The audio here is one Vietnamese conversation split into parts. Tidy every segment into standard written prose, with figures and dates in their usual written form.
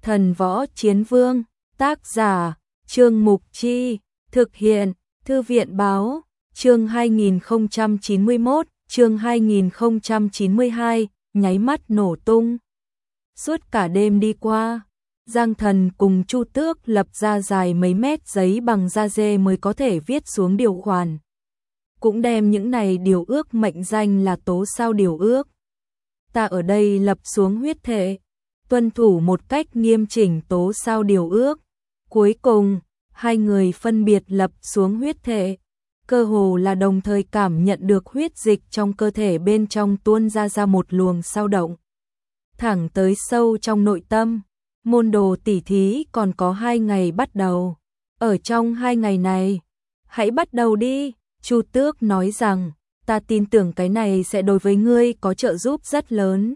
Thần Võ Chiến Vương, tác giả, Trương Mục Chi, thực hiện, Thư viện báo, chương 2091, chương 2092, nháy mắt nổ tung. Suốt cả đêm đi qua, Giang Thần cùng Chu Tước lập ra dài mấy mét giấy bằng da dê mới có thể viết xuống điều khoản. Cũng đem những này điều ước mệnh danh là tố sao điều ước. Ta ở đây lập xuống huyết thể, tuân thủ một cách nghiêm chỉnh tố sao điều ước. Cuối cùng, hai người phân biệt lập xuống huyết thể, cơ hồ là đồng thời cảm nhận được huyết dịch trong cơ thể bên trong tuôn ra một luồng sao động. Thẳng tới sâu trong nội tâm, môn đồ tỉ thí còn có 2 ngày bắt đầu. Ở trong 2 ngày này, hãy bắt đầu đi, Chu Tước nói rằng, ta tin tưởng cái này sẽ đối với ngươi có trợ giúp rất lớn.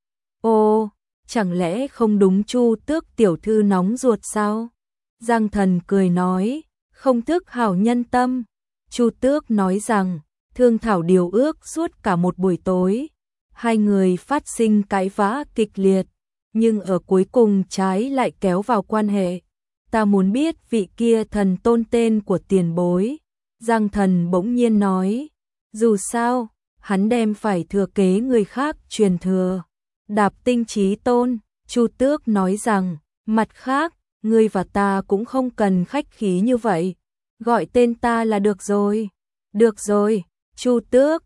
Ô, chẳng lẽ không đúng Chu Tước tiểu thư nóng ruột sao? Giang Thần cười nói, không thức hảo nhân tâm. Chu Tước nói rằng, thương thảo điều ước suốt cả một buổi tối. Hai người phát sinh cãi vã kịch liệt, nhưng ở cuối cùng trái lại kéo vào quan hệ. Ta muốn biết vị kia thần tôn tên của tiền bối. Giang Thần bỗng nhiên nói, dù sao, hắn đem phải thừa kế người khác truyền thừa. Đạp Tinh Chí Tôn, Chu Tước nói rằng, mặt khác, ngươi và ta cũng không cần khách khí như vậy. Gọi tên ta là được rồi. Được rồi, Chu Tước,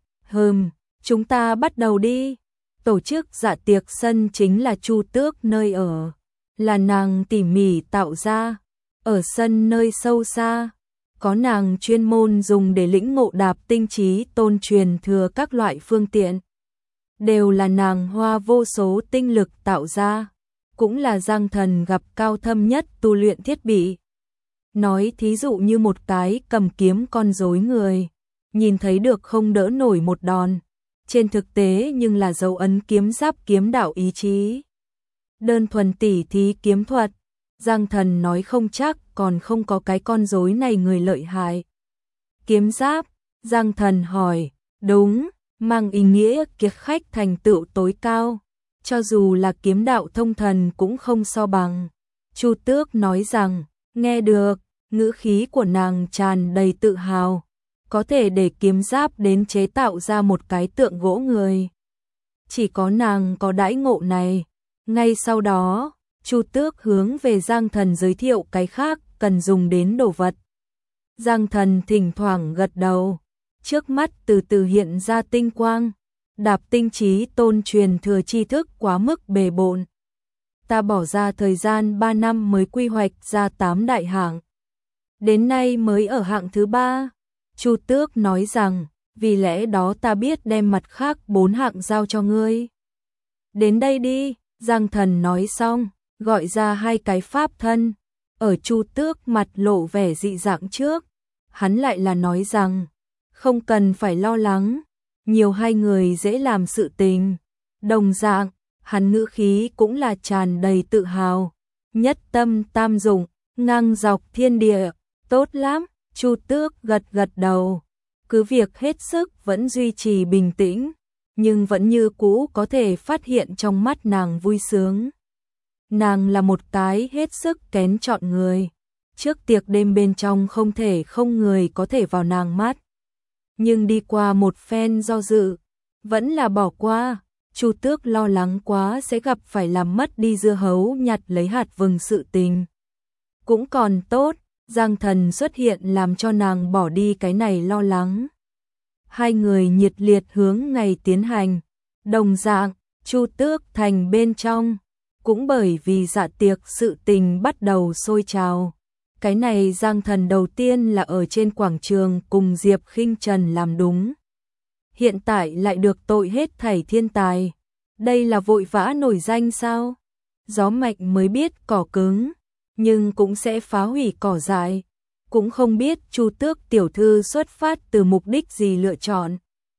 chúng ta bắt đầu đi. Tổ chức dạ tiệc sân chính là Chu Tước nơi ở, là nàng tỉ mỉ tạo ra. Ở sân nơi sâu xa, có nàng chuyên môn dùng để lĩnh ngộ Đạp Tinh Chí Tôn truyền thừa các loại phương tiện. Đều là nàng hoa vô số tinh lực tạo ra, cũng là Giang Thần gặp cao thâm nhất tu luyện thiết bị. Nói thí dụ như một cái cầm kiếm con rối người, nhìn thấy được không đỡ nổi một đòn, trên thực tế nhưng là dấu ấn kiếm giáp kiếm đạo ý chí. Đơn thuần tỉ thí kiếm thuật, Giang Thần nói không chắc còn không có cái con rối này người lợi hại. Kiếm giáp, Giang Thần hỏi, đúng, mang ý nghĩa kiệt khách thành tựu tối cao, cho dù là kiếm đạo thông thần cũng không so bằng. Chu Tước nói rằng, nghe được, ngữ khí của nàng tràn đầy tự hào, có thể để kiếm giáp đến chế tạo ra một cái tượng gỗ người. Chỉ có nàng có đãi ngộ này. Ngay sau đó, Chu Tước hướng về Giang Thần giới thiệu cái khác cần dùng đến đồ vật. Giang Thần thỉnh thoảng gật đầu, trước mắt từ từ hiện ra tinh quang. Đạp Tinh Chí Tôn truyền thừa tri thức quá mức bề bộn. Ta bỏ ra thời gian 3 năm mới quy hoạch ra 8 đại hạng. Đến nay mới ở hạng thứ 3. Chu Tước nói rằng, vì lẽ đó ta biết đem mặt khác 4 hạng giao cho ngươi. Đến đây đi, Giang Thần nói xong, gọi ra 2 cái pháp thân. Ở Chu Tước mặt lộ vẻ dị dạng trước, hắn lại là nói rằng, không cần phải lo lắng, nhiều 2 người dễ làm sự tình. Đồng dạng, hắn ngữ khí cũng là tràn đầy tự hào. Nhất tâm tam dụng, ngang dọc thiên địa, tốt lắm. Chu Tước gật gật đầu, cứ việc hết sức vẫn duy trì bình tĩnh, nhưng vẫn như cũ có thể phát hiện trong mắt nàng vui sướng. Nàng là một cái hết sức kén chọn người, trước tiệc đêm bên trong không thể không người có thể vào nàng mắt. Nhưng đi qua một phen do dự, vẫn là bỏ qua. Chu Tước lo lắng quá sẽ gặp phải làm mất đi dưa hấu nhặt lấy hạt vừng sự tình. Cũng còn tốt, Giang Thần xuất hiện làm cho nàng bỏ đi cái này lo lắng. 2 người nhiệt liệt hướng ngày tiến hành. Đồng dạng, Chu Tước thành bên trong, cũng bởi vì dạ tiệc sự tình bắt đầu sôi trào. Cái này Giang Thần đầu tiên là ở trên quảng trường cùng Diệp Khinh Trần làm đúng. Hiện tại lại được tội hết thảy thiên tài. Đây là vội vã nổi danh sao? Gió mạnh mới biết cỏ cứng, nhưng cũng sẽ phá hủy cỏ dại. Cũng không biết Chu Tước tiểu thư xuất phát từ mục đích gì lựa chọn.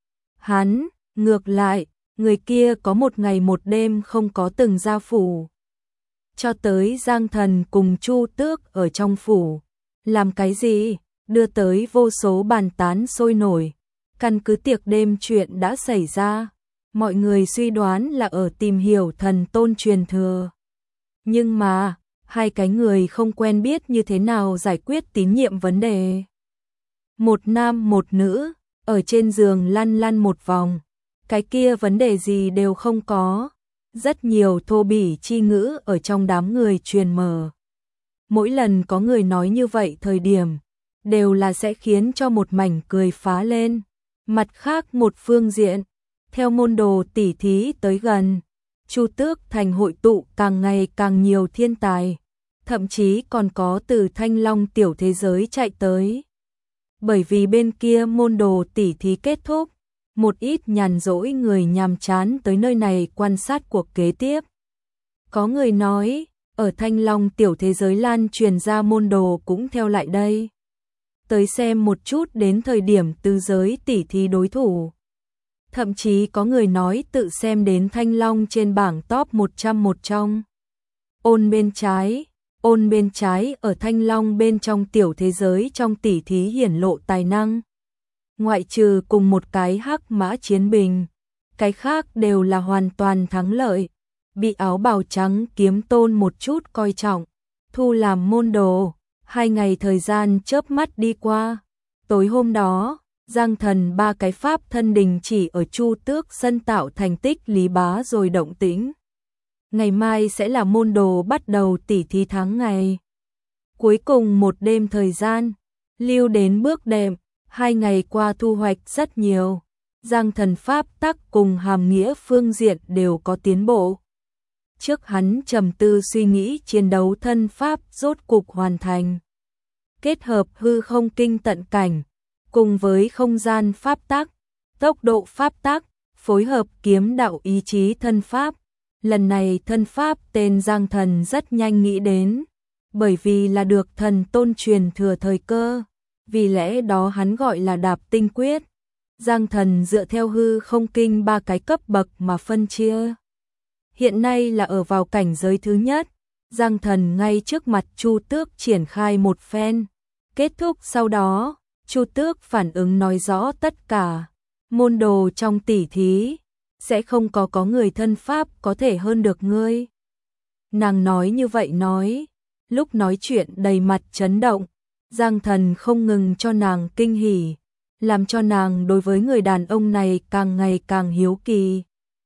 Hắn, ngược lại, người kia có một ngày một đêm không có từng ra phủ. Cho tới Giang Thần cùng Chu Tước ở trong phủ. Làm cái gì? Đưa tới vô số bàn tán sôi nổi. Căn cứ tiệc đêm chuyện đã xảy ra, mọi người suy đoán là ở tìm hiểu thần tôn truyền thừa. Nhưng mà, hai cái người không quen biết như thế nào giải quyết tín nhiệm vấn đề. Một nam một nữ, ở trên giường lăn lăn một vòng, cái kia vấn đề gì đều không có. Rất nhiều thô bỉ chi ngữ ở trong đám người truyền mở. Mỗi lần có người nói như vậy thời điểm, đều là sẽ khiến cho một mảnh cười phá lên. Mặt khác một phương diện, theo môn đồ tỉ thí tới gần, Chu Tước Thành hội tụ càng ngày càng nhiều thiên tài, thậm chí còn có từ Thanh Long tiểu thế giới chạy tới. Bởi vì bên kia môn đồ tỉ thí kết thúc, một ít nhàn rỗi người nhàm chán tới nơi này quan sát cuộc kế tiếp. Có người nói, ở Thanh Long tiểu thế giới lan truyền ra môn đồ cũng theo lại đây. Tới xem một chút đến thời điểm tứ giới tỉ thí đối thủ. Thậm chí có người nói tự xem đến Thanh Long trên bảng top 100 một trong. Ôn bên trái ở Thanh Long bên trong tiểu thế giới trong tỉ thí hiển lộ tài năng. Ngoại trừ cùng một cái hắc mã chiến bình, cái khác đều là hoàn toàn thắng lợi, bị áo bào trắng kiếm tôn một chút coi trọng, thu làm môn đồ. 2 ngày thời gian chớp mắt đi qua. Tối hôm đó, Giang Thần ba cái pháp thân đình chỉ ở Chu Tước sân tạo thành tích lý bá rồi động tĩnh. Ngày mai sẽ là môn đồ bắt đầu tỉ thí tháng ngày. Cuối cùng một đêm thời gian, lưu đến bước đệm, 2 ngày qua thu hoạch rất nhiều. Giang Thần pháp tắc cùng hàm nghĩa phương diện đều có tiến bộ. Trước hắn trầm tư suy nghĩ chiến đấu thân pháp rốt cục hoàn thành. Kết hợp hư không kinh tận cảnh, cùng với không gian pháp tắc, tốc độ pháp tắc, phối hợp kiếm đạo ý chí thân pháp. Lần này thân pháp tên Giang Thần rất nhanh nghĩ đến, bởi vì là được thần tôn truyền thừa thời cơ, vì lẽ đó hắn gọi là đạp tinh quyết. Giang Thần dựa theo hư không kinh 3 cái cấp bậc mà phân chia. Hiện nay là ở vào cảnh giới thứ nhất, Giang Thần ngay trước mặt Chu Tước triển khai một phen. Kết thúc sau đó, Chu Tước phản ứng nói rõ tất cả. Môn đồ trong tỉ thí, sẽ không có người thân pháp có thể hơn được ngươi. Nàng nói như vậy nói, lúc nói chuyện đầy mặt chấn động, Giang Thần không ngừng cho nàng kinh hỉ, làm cho nàng đối với người đàn ông này càng ngày càng hiếu kỳ.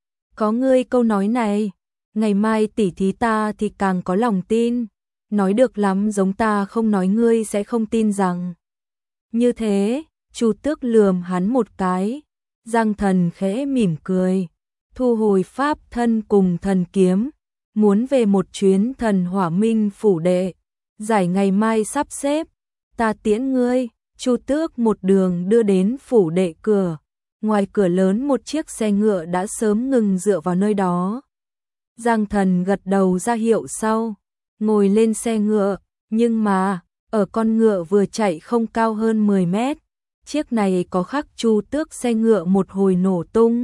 Có ngươi câu nói này, ngày mai tỉ thí ta thì càng có lòng tin. Nói được lắm, giống ta không nói ngươi sẽ không tin rằng. Như thế, Chu Tước lườm hắn một cái. Giang Thần khẽ mỉm cười, thu hồi pháp thân cùng thần kiếm, muốn về một chuyến Thần Hỏa Minh phủ đệ. Giải ngày mai sắp xếp, ta tiễn ngươi. Chu Tước một đường đưa đến phủ đệ cửa. Ngoài cửa lớn một chiếc xe ngựa đã sớm ngừng dựa vào nơi đó. Giang Thần gật đầu ra hiệu sau, ngồi lên xe ngựa, nhưng mà, ở con ngựa vừa chạy không cao hơn 10 mét, chiếc này có khắc Chu Tước xe ngựa một hồi nổ tung.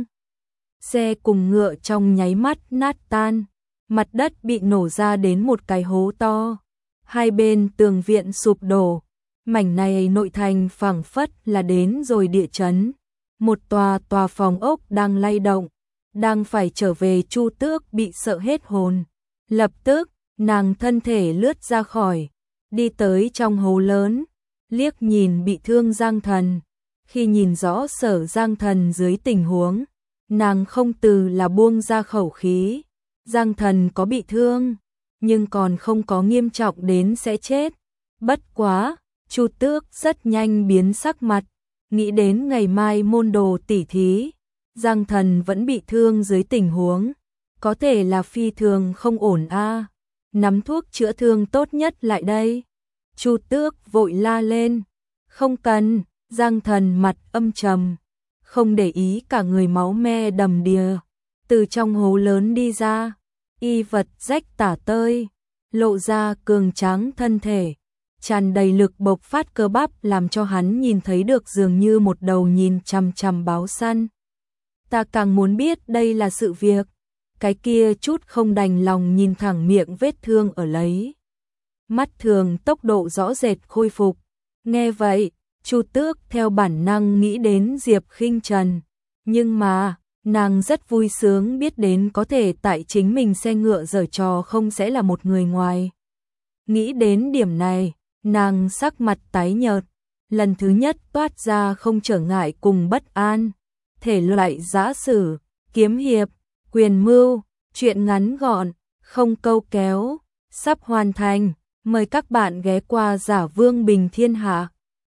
Xe cùng ngựa trong nháy mắt nát tan, mặt đất bị nổ ra đến một cái hố to. Hai bên tường viện sụp đổ, mảnh này nội thành phảng phất là đến rồi địa chấn. Một tòa phòng ốc đang lay động, đang phải trở về Chu Tước bị sợ hết hồn. Lập tức, nàng thân thể lướt ra khỏi, đi tới trong hố lớn, liếc nhìn bị thương Giang Thần. Khi nhìn rõ Sở Giang Thần dưới tình huống, nàng không từ là buông ra khẩu khí. Giang Thần có bị thương, nhưng còn không có nghiêm trọng đến sẽ chết. Bất quá, Chu Tước rất nhanh biến sắc mặt, nghĩ đến ngày mai môn đồ tỉ thí, Giang Thần vẫn bị thương dưới tình huống, có thể là phi thường không ổn a. Nắm thuốc chữa thương tốt nhất lại đây. Chu Tước vội la lên, không cần. Giang Thần mặt âm trầm, không để ý, cả người máu me đầm đìa, từ trong hố lớn đi ra, y vật rách tả tơi, lộ ra cường tráng thân thể, tràn đầy lực bộc phát cơ bắp làm cho hắn nhìn thấy được dường như một đầu nhìn chằm chằm báo săn. Ta càng muốn biết đây là sự việc, cái kia chút không đành lòng nhìn thẳng miệng vết thương ở lấy. Mắt thường tốc độ rõ rệt khôi phục, nghe vậy, Chu Tước theo bản năng nghĩ đến Diệp Khinh Trần, nhưng mà, Nàng rất vui sướng biết đến có thể tại chính mình xe ngựa giở trò không sẽ là một người ngoài. Nghĩ đến điểm này, nàng sắc mặt tái nhợt, lần thứ nhất toát ra không trở ngại cùng bất an. Thể loại giã sử, kiếm hiệp, quyền mưu, truyện ngắn gọn, không câu kéo, sắp hoàn thành. Mời các bạn ghé qua Giả Vương Bình Thiên Hạ.